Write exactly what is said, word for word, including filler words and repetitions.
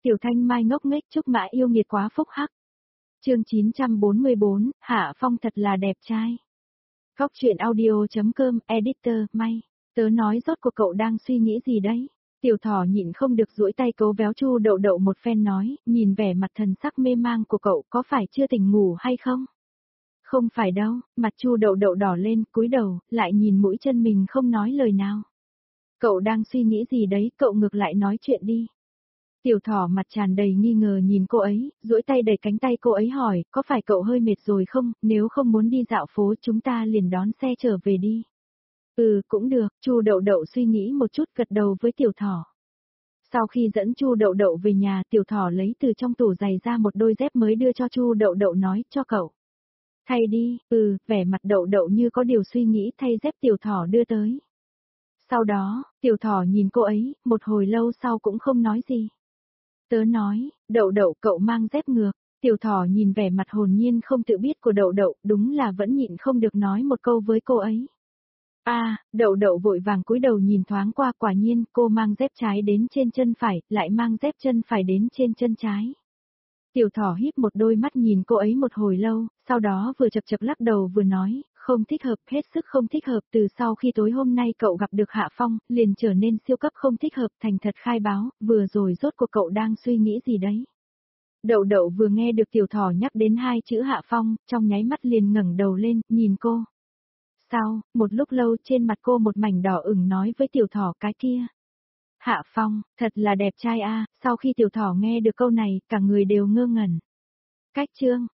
Tiểu Thanh Mai ngốc nghếch chúc Mã yêu nghiệt quá phúc hắc. Chương chín trăm bốn mươi bốn, Hạ Phong thật là đẹp trai. Góc truyện audio.com, editor, May. Tớ nói rốt cuộc cậu đang suy nghĩ gì đấy? Tiểu Thỏ nhịn không được duỗi tay cố véo Chu Đậu Đậu một phen nói, nhìn vẻ mặt thần sắc mê mang của cậu có phải chưa tỉnh ngủ hay không? Không phải đâu, mặt Chu Đậu Đậu đỏ lên, cúi đầu, lại nhìn mũi chân mình không nói lời nào. Cậu đang suy nghĩ gì đấy, cậu ngược lại nói chuyện đi. Tiểu Thỏ mặt tràn đầy nghi ngờ nhìn cô ấy, duỗi tay đẩy cánh tay cô ấy hỏi, có phải cậu hơi mệt rồi không, nếu không muốn đi dạo phố chúng ta liền đón xe trở về đi. Ừ, cũng được, Chu Đậu Đậu suy nghĩ một chút gật đầu với Tiểu Thỏ. Sau khi dẫn Chu Đậu Đậu về nhà, Tiểu Thỏ lấy từ trong tủ giày ra một đôi dép mới đưa cho Chu Đậu Đậu nói, cho cậu. Thay đi, ừ, vẻ mặt Đậu Đậu như có điều suy nghĩ thay dép Tiểu Thỏ đưa tới. Sau đó, Tiểu Thỏ nhìn cô ấy, một hồi lâu sau cũng không nói gì. Tớ nói, Đậu Đậu cậu mang dép ngược, Tiểu Thỏ nhìn vẻ mặt hồn nhiên không tự biết của Đậu Đậu, đúng là vẫn nhịn không được nói một câu với cô ấy. À, Đậu Đậu vội vàng cúi đầu nhìn thoáng qua, quả nhiên cô mang dép trái đến trên chân phải, lại mang dép chân phải đến trên chân trái. Tiểu Thỏ híp một đôi mắt nhìn cô ấy một hồi lâu, sau đó vừa chật chật lắc đầu vừa nói, không thích hợp, hết sức không thích hợp, từ sau khi tối hôm nay cậu gặp được Hạ Phong, liền trở nên siêu cấp không thích hợp, thành thật khai báo, vừa rồi rốt cuộc cậu đang suy nghĩ gì đấy. Đậu Đậu vừa nghe được Tiểu Thỏ nhắc đến hai chữ Hạ Phong, trong nháy mắt liền ngẩng đầu lên, nhìn cô. Sau, một lúc lâu trên mặt cô một mảnh đỏ ửng nói với Tiểu Thỏ cái kia. Hạ Phong, thật là đẹp trai a. Sau khi Tiểu Thỏ nghe được câu này, cả người đều ngơ ngẩn. Cách chương,